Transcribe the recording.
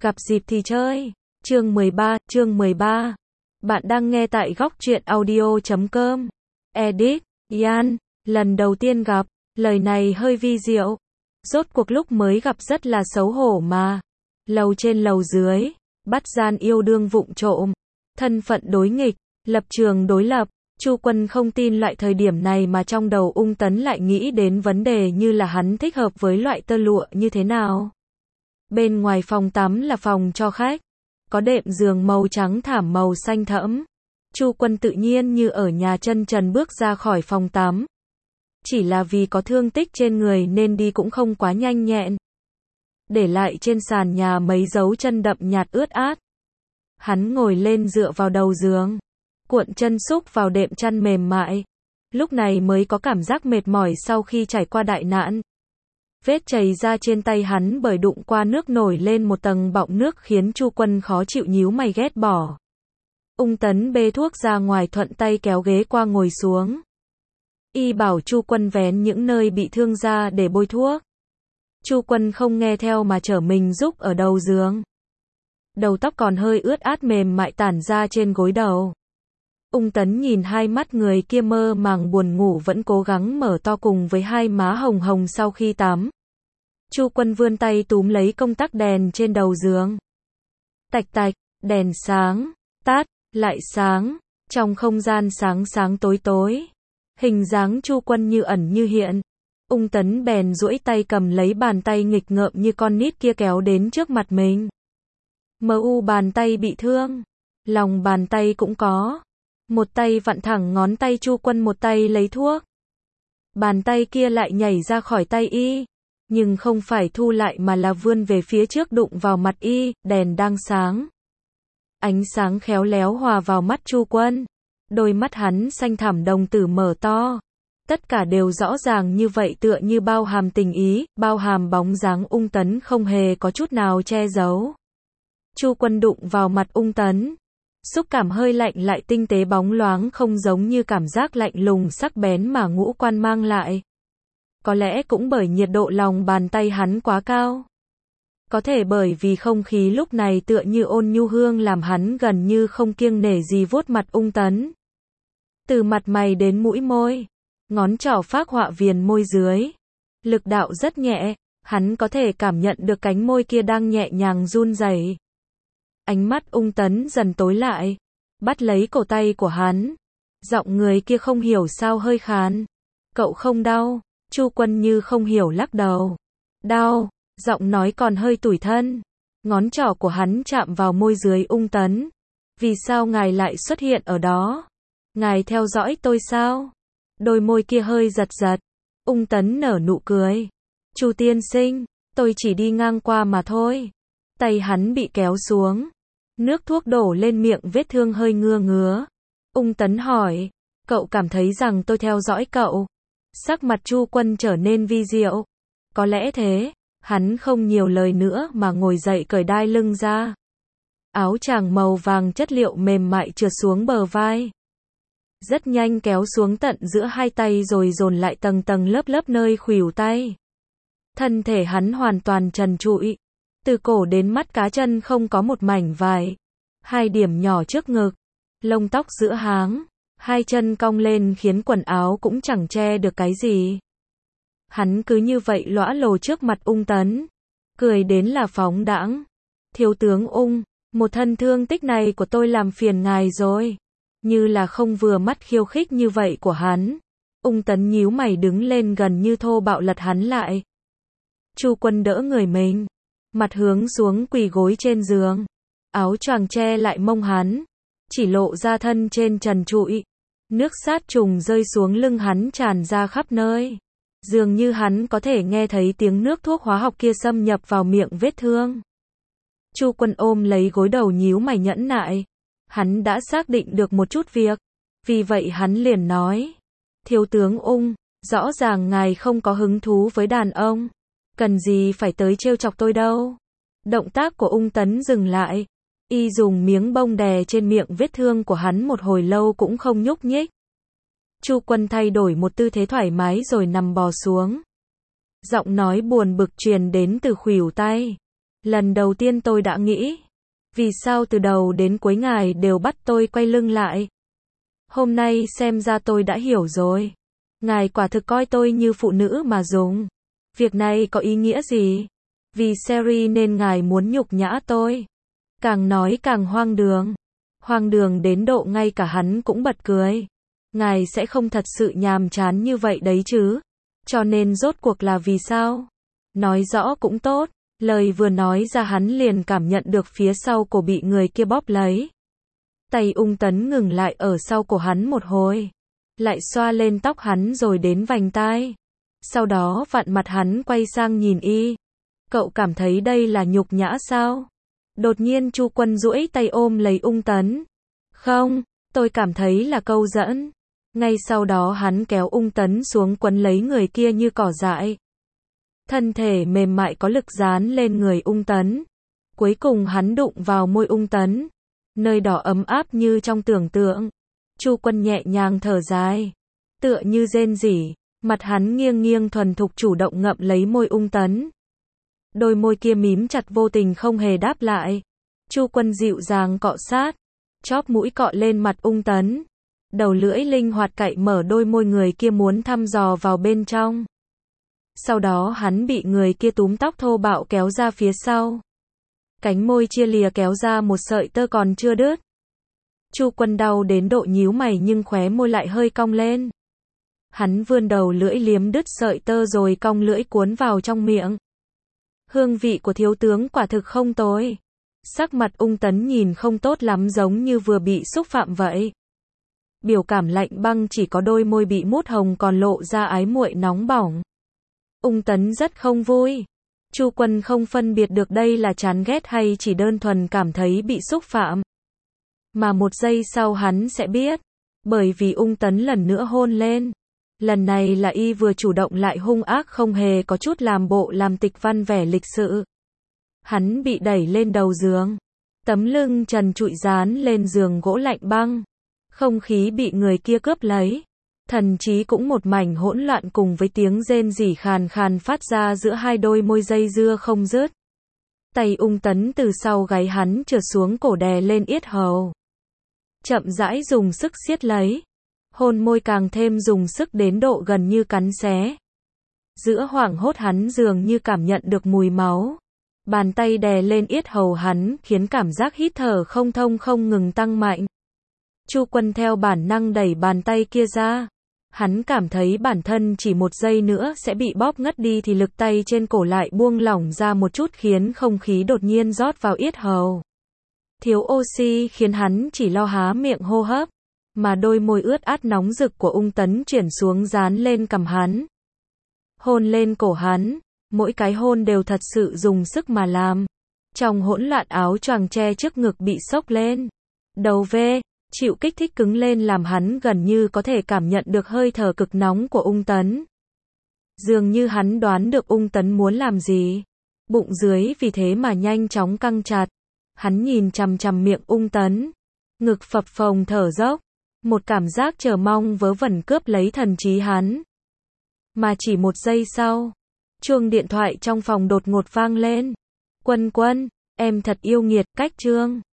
Gặp dịp thì chơi. Chương 13. Bạn đang nghe tại góc truyện audio.com. Edit, Ian, lần đầu tiên gặp, lời này hơi vi diệu. Rốt cuộc lúc mới gặp rất là xấu hổ mà. Lầu trên lầu dưới, bắt gian yêu đương vụng trộm, thân phận đối nghịch, lập trường đối lập. Chu Quân không tin loại thời điểm này mà trong đầu Ung Tấn lại nghĩ đến vấn đề như là hắn thích hợp với loại tơ lụa như thế nào. Bên ngoài phòng tắm là phòng cho khách, có đệm giường màu trắng thảm màu xanh thẫm. Chu Quân tự nhiên như ở nhà chân trần bước ra khỏi phòng tắm. Chỉ là vì có thương tích trên người nên đi cũng không quá nhanh nhẹn. Để lại trên sàn nhà mấy dấu chân đậm nhạt ướt át. Hắn ngồi lên dựa vào đầu giường, cuộn chân xúc vào đệm chăn mềm mại. Lúc này mới có cảm giác mệt mỏi sau khi trải qua đại nạn. Vết chảy ra trên tay hắn bởi đụng qua nước nổi lên một tầng bọng nước khiến Chu Quân khó chịu nhíu mày ghét bỏ. Ung Tấn bê thuốc ra ngoài thuận tay kéo ghế qua ngồi xuống. Y bảo Chu Quân vén những nơi bị thương ra để bôi thuốc. Chu Quân không nghe theo mà trở mình giúp ở đầu giường. Đầu tóc còn hơi ướt át mềm mại tản ra trên gối đầu. Ung Tấn nhìn hai mắt người kia mơ màng buồn ngủ vẫn cố gắng mở to cùng với hai má hồng hồng sau khi tắm. Chu Quân vươn tay túm lấy công tắc đèn trên đầu giường. Tạch tạch, đèn sáng, tắt, lại sáng, trong không gian sáng sáng tối tối. Hình dáng Chu Quân như ẩn như hiện. Ung Tấn bèn duỗi tay cầm lấy bàn tay nghịch ngợm như con nít kia kéo đến trước mặt mình. Bàn tay bị thương, lòng bàn tay cũng có. Một tay vặn thẳng ngón tay Chu Quân, một tay lấy thuốc. Bàn tay kia lại nhảy ra khỏi tay y, nhưng không phải thu lại mà là vươn về phía trước đụng vào mặt y, đèn đang sáng. Ánh sáng khéo léo hòa vào mắt Chu Quân. Đôi mắt hắn xanh thẳm đồng tử mở to. Tất cả đều rõ ràng như vậy tựa như bao hàm tình ý, bao hàm bóng dáng Ung Tấn không hề có chút nào che giấu. Chu Quân đụng vào mặt Ung Tấn. Xúc cảm hơi lạnh lại tinh tế bóng loáng không giống như cảm giác lạnh lùng sắc bén mà ngũ quan mang lại. Có lẽ cũng bởi nhiệt độ lòng bàn tay hắn quá cao. Có thể bởi vì không khí lúc này tựa như ôn nhu hương làm hắn gần như không kiêng nể gì vuốt mặt Ung Tấn. Từ mặt mày đến mũi môi, ngón trỏ phác họa viền môi dưới. Lực đạo rất nhẹ, hắn có thể cảm nhận được cánh môi kia đang nhẹ nhàng run rẩy. Ánh mắt Ung Tấn dần tối lại, bắt lấy cổ tay của hắn. Giọng người kia không hiểu sao hơi khàn. Cậu không đau? Chu Quân như không hiểu lắc đầu. Đau, giọng nói còn hơi tủi thân. Ngón trỏ của hắn chạm vào môi dưới Ung Tấn. Vì sao ngài lại xuất hiện ở đó? Ngài theo dõi tôi sao? Đôi môi kia hơi giật giật. Ung Tấn nở nụ cười. Chu tiên sinh, tôi chỉ đi ngang qua mà thôi. Tay hắn bị kéo xuống. Nước thuốc đổ lên miệng vết thương hơi ngứa. Ung Tấn hỏi, cậu cảm thấy rằng tôi theo dõi cậu? Sắc mặt Chu Quân trở nên vi diệu. Có lẽ thế, hắn không nhiều lời nữa mà ngồi dậy cởi đai lưng ra. Áo choàng màu vàng chất liệu mềm mại trượt xuống bờ vai. Rất nhanh kéo xuống tận giữa hai tay rồi dồn lại tầng tầng lớp lớp nơi khuỷu tay. Thân thể hắn hoàn toàn trần trụi. Từ cổ đến mắt cá chân không có một mảnh vải. Hai điểm nhỏ trước ngực. Lông tóc giữa háng. Hai chân cong lên khiến quần áo cũng chẳng che được cái gì. Hắn cứ như vậy lõa lồ trước mặt Ung Tấn. Cười đến là phóng đãng. Thiếu tướng Ung, một thân thương tích này của tôi làm phiền ngài rồi. Như là không vừa mắt khiêu khích như vậy của hắn. Ung Tấn nhíu mày đứng lên gần như thô bạo lật hắn lại. Chu Quân đỡ người mình. Mặt hướng xuống quỳ gối trên giường. Áo choàng che lại mông hắn. Chỉ lộ ra thân trên trần trụi. Nước sát trùng rơi xuống lưng hắn tràn ra khắp nơi. Dường như hắn có thể nghe thấy tiếng nước thuốc hóa học kia xâm nhập vào miệng vết thương. Chu Quân ôm lấy gối đầu nhíu mày nhẫn nại. Hắn đã xác định được một chút việc. Vì vậy hắn liền nói. Thiếu tướng Ung, rõ ràng ngài không có hứng thú với đàn ông. Cần gì phải tới trêu chọc tôi đâu. Động tác của Ung Tấn dừng lại. Y dùng miếng bông đè trên miệng vết thương của hắn một hồi lâu cũng không nhúc nhích. Chu Quân thay đổi một tư thế thoải mái rồi nằm bò xuống. Giọng nói buồn bực truyền đến từ khuỷu tay. Lần đầu tiên tôi đã nghĩ, vì sao từ đầu đến cuối ngài đều bắt tôi quay lưng lại. Hôm nay xem ra tôi đã hiểu rồi. Ngài quả thực coi tôi như phụ nữ mà dùng. Việc này có ý nghĩa gì? Vì Sherry nên ngài muốn nhục nhã tôi. Càng nói càng hoang đường. Hoang đường đến độ ngay cả hắn cũng bật cười. Ngài sẽ không thật sự nhàm chán như vậy đấy chứ. Cho nên rốt cuộc là vì sao? Nói rõ cũng tốt. Lời vừa nói ra hắn liền cảm nhận được phía sau cổ bị người kia bóp lấy. Tay ung tấn ngừng lại ở sau cổ hắn một hồi. Lại xoa lên tóc hắn rồi đến vành tai. Sau đó vặn mặt hắn quay sang nhìn y. Cậu cảm thấy đây là nhục nhã sao? Đột nhiên Chu Quân duỗi tay ôm lấy ung tấn. Không, tôi cảm thấy là câu dẫn. Ngay sau đó hắn kéo ung tấn xuống quấn lấy người kia như cỏ dại. Thân thể mềm mại có lực dán lên người ung tấn. Cuối cùng hắn đụng vào môi ung tấn. Nơi đó ấm áp như trong tưởng tượng. Chu Quân nhẹ nhàng thở dài. Tựa như rên rỉ. Mặt hắn nghiêng nghiêng thuần thục chủ động ngậm lấy môi ung tấn. Đôi môi kia mím chặt vô tình không hề đáp lại. Chu Quân dịu dàng cọ sát. Chóp mũi cọ lên mặt ung tấn. Đầu lưỡi linh hoạt cạy mở đôi môi người kia muốn thăm dò vào bên trong. Sau đó hắn bị người kia túm tóc thô bạo kéo ra phía sau. Cánh môi chia lìa kéo ra một sợi tơ còn chưa đứt. Chu Quân đau đến độ nhíu mày nhưng khóe môi lại hơi cong lên. Hắn vươn đầu lưỡi liếm đứt sợi tơ rồi cong lưỡi cuốn vào trong miệng. Hương vị của thiếu tướng quả thực không tồi. Sắc mặt ung tấn nhìn không tốt lắm giống như vừa bị xúc phạm vậy. Biểu cảm lạnh băng chỉ có đôi môi bị mút hồng còn lộ ra ái muội nóng bỏng. Ung tấn rất không vui. Chu Quân không phân biệt được đây là chán ghét hay chỉ đơn thuần cảm thấy bị xúc phạm. Mà một giây sau hắn sẽ biết. Bởi vì ung tấn lần nữa hôn lên. Lần này là y vừa chủ động lại hung ác không hề có chút làm bộ làm tịch văn vẻ lịch sự. Hắn bị đẩy lên đầu giường. Tấm lưng trần trụi dán lên giường gỗ lạnh băng. Không khí bị người kia cướp lấy. Thần trí cũng một mảnh hỗn loạn cùng với tiếng rên rỉ khàn khàn phát ra giữa hai đôi môi dây dưa không dứt. Tay ung tấn từ sau gáy hắn trượt xuống cổ đè lên yết hầu. Chậm rãi dùng sức siết lấy. Hôn môi càng thêm dùng sức đến độ gần như cắn xé. Giữa hoảng hốt hắn dường như cảm nhận được mùi máu. Bàn tay đè lên yết hầu hắn khiến cảm giác hít thở không thông không ngừng tăng mạnh. Chu Quân theo bản năng đẩy bàn tay kia ra. Hắn cảm thấy bản thân chỉ một giây nữa sẽ bị bóp ngất đi thì lực tay trên cổ lại buông lỏng ra một chút khiến không khí đột nhiên rót vào yết hầu. Thiếu oxy khiến hắn chỉ lo há miệng hô hấp. Mà đôi môi ướt át nóng rực của ung tấn chuyển xuống dán lên cằm hắn. Hôn lên cổ hắn. Mỗi cái hôn đều thật sự dùng sức mà làm. Trong hỗn loạn áo choàng che trước ngực bị xốc lên. Đầu ve, chịu kích thích cứng lên làm hắn gần như có thể cảm nhận được hơi thở cực nóng của ung tấn. Dường như hắn đoán được ung tấn muốn làm gì. Bụng dưới vì thế mà nhanh chóng căng chặt. Hắn nhìn chằm chằm miệng ung tấn. Ngực phập phồng thở dốc. Một cảm giác chờ mong vớ vẩn cướp lấy thần trí hắn. Mà chỉ một giây sau, chuông điện thoại trong phòng đột ngột vang lên. Quân Quân, em thật yêu nghiệt, cách chương.